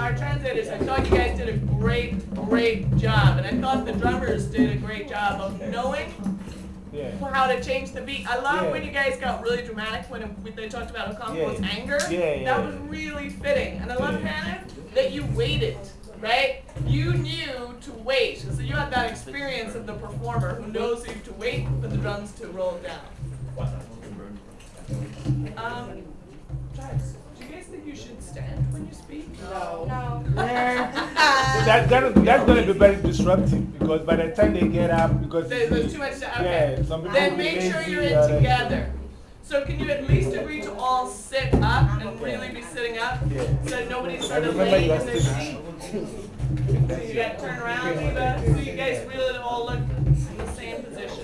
our translators, I thought you guys did a great job. And I thought the drummers did a great job of knowing how to change the beat. I love when you guys got really dramatic when they talked about Okonkwo's anger. That was really fitting. And I love, Hannah, that you waited, right? You knew to wait. So you had that experience of the performer who knows you to wait for the drums to roll down. Tribes, do you guys think you should stand when you speak? No. That's going to be very disruptive because by the time they get up, because there's too much to, okay. Then make sure you're in together. So can you at least agree to all sit up and really be sitting up so that nobody's sort of laying in their seat? So you got to turn around, Eva, so you guys really all look in the same position.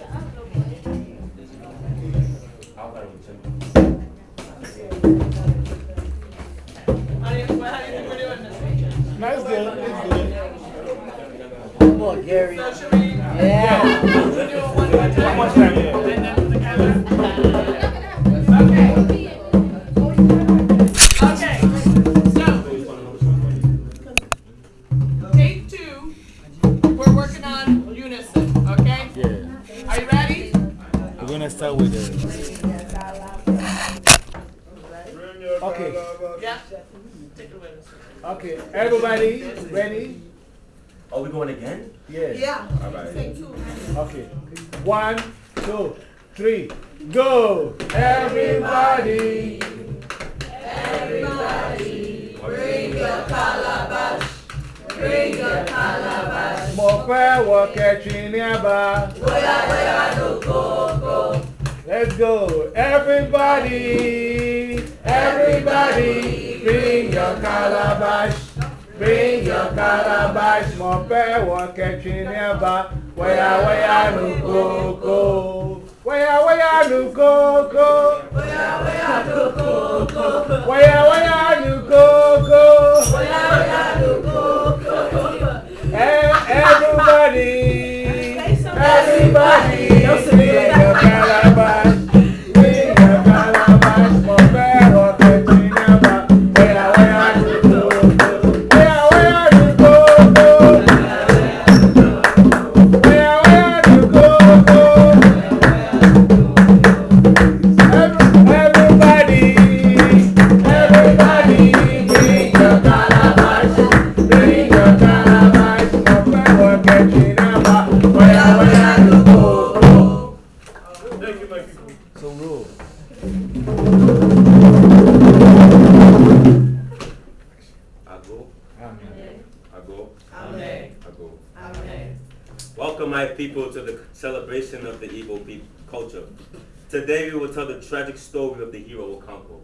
How do you think we're doing this? Nice, good. It's good. Come on, Gary. So should we? Yeah. We'll do it one more time. One more time, yeah. And then together. Okay. Okay. So, take 2. We're working on unison. Okay. Yeah. Are you ready? We're going to start with the. Okay. Yeah. Take it with us. Okay. Everybody, ready? Are we going again? Yes. Yeah. All right. Take 2. Okay. 1, 2, 3, go! Everybody! Everybody, bring your calabash. Bring your calabash. Mope wo catching nearby. Where no go. Let's go. Everybody! Everybody! Bring your calabash. Bring your calabash. Mope wo catching nearby. Where no go. Where no go. Where no go. Where no go. Everybody, everybody, bring your calabash, bring your calabash, for bear or catching never. Where you go, where you go, where you go. Everybody, everybody, bring your calabash, bring your calabash, for bear or catching never. Where you go. Thank you, my people. So roll. I go. Amen. I go. Amen. I go. Amen. Welcome, my people, to the celebration of the Igbo culture. Today, we will tell the tragic story of the hero Okonkwo.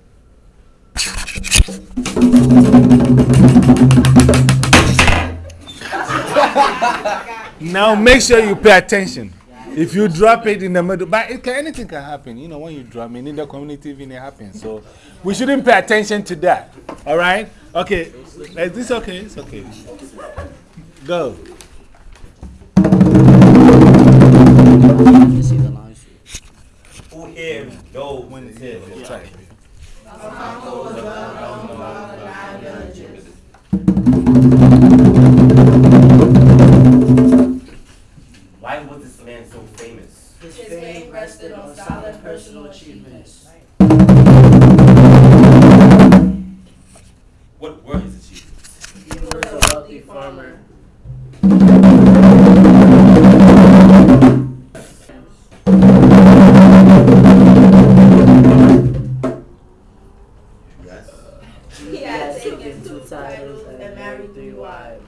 Now make sure you pay attention. If you drop it in the middle, but anything can happen. You know, when you drop it in the community, even it happens. So we shouldn't pay attention to that. All right? Okay. Is this okay? It's okay. Go. Who here knows when it's here? Try. Why was this man so famous? His fame rested on solid personal achievements. What were his achievements? He was a wealthy farmer. Yes. He had taken 2 titles and married 3 wives.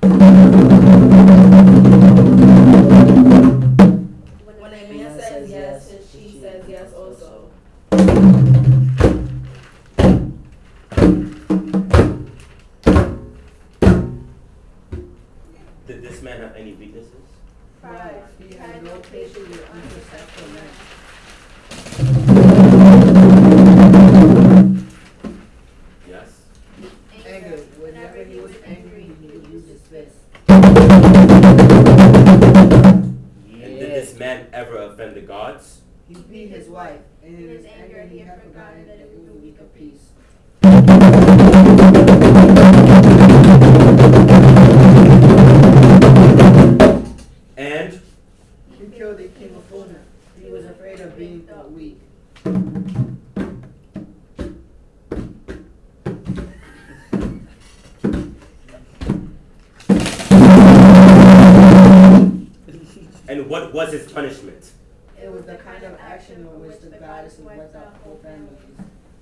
When a man says yes, she says yes also. Did this man have any weaknesses? Pride. He had no patience with unsuccessful men. Yes. Anger. Whenever he was angry, he would use his fist. And did this man ever offend the gods? He beat his wife. In his anger, he had forgotten that it was a week of peace. what was his punishment? It was the kind of action in which the goddess wiped out whole families.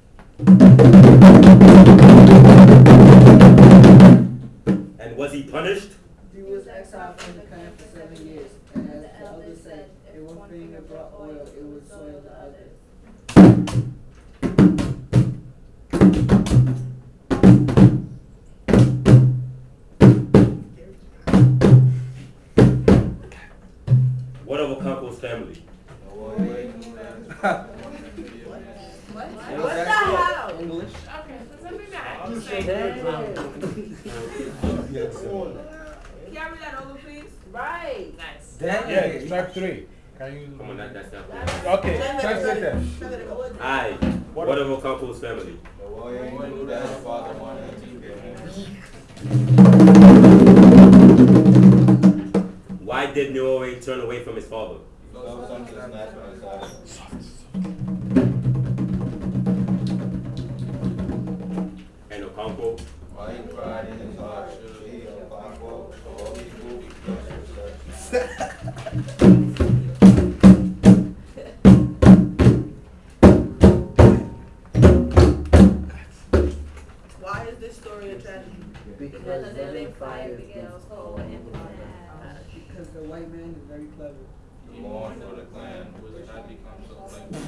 And was he punished? He was exiled from the clan for 7 years, and as the elders said, if one finger brought oil, it would soil the other. What of Okonkwo's family? What the hell? English. Okay, so something that I can say. Carry that over, please. Right. Nice. Yeah, track 3. Can you? Come on, that's not. Okay, translate that. Aye. What of Okonkwo's family? Why did Niobe turn away from his father? And Okonkwo? Why he cried in his heart, surely Okonkwo, all people because of Why is this story a tragedy? Because the big fire begins cold and because the white man is very clever. born for the clan, which had become so plentiful.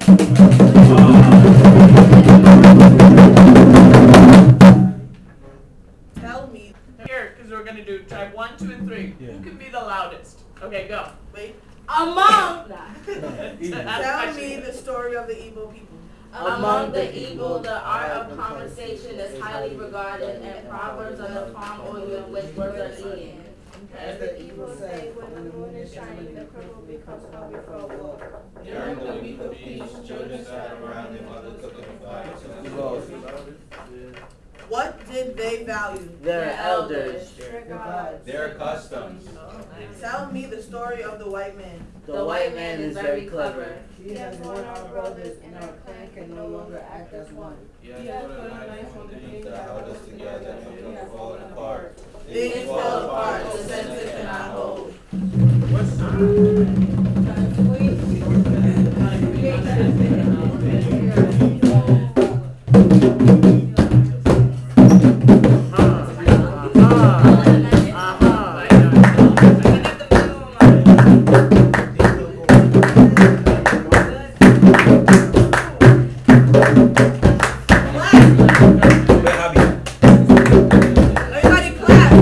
Tell me. Here, because we're going to do track 1, 2, and 3. Yeah. Who can be the loudest? Okay, go. Wait. Among. Tell me the story of the Igbo people. Among the Igbo, the art of conversation is highly regarded, and proverbs are the palm oil in which words are eaten. As the Igbo say, when the moon is shining, the cripple becomes hungry for a walk. During the week of feast, children sat around their mother cooking the fire. What did they value? Their elders. The gods. Their customs. Tell me the story of the white man. The white man is very clever. He has won our brothers, and our clan can no longer act as one. He has put a knife on the things that held us together and we have fallen apart. Things fell apart, the senses cannot hold. Everybody clap.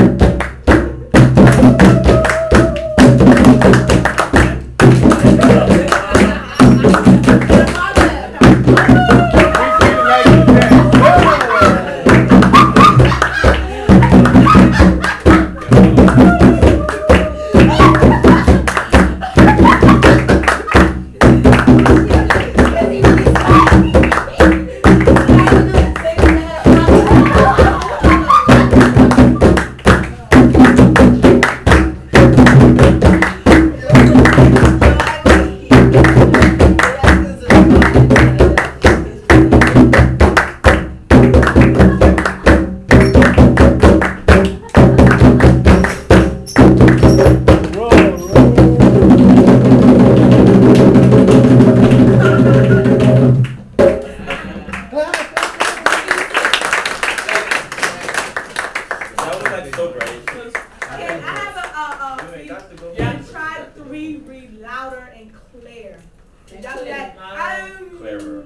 Try 3, read louder and clear. Did y'all do that? Clearer.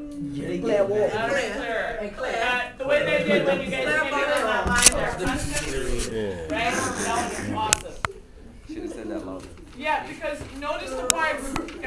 Clear. The way they did when you guys came in that line there. Right? That was awesome. Should have said that louder. Yeah, because notice the part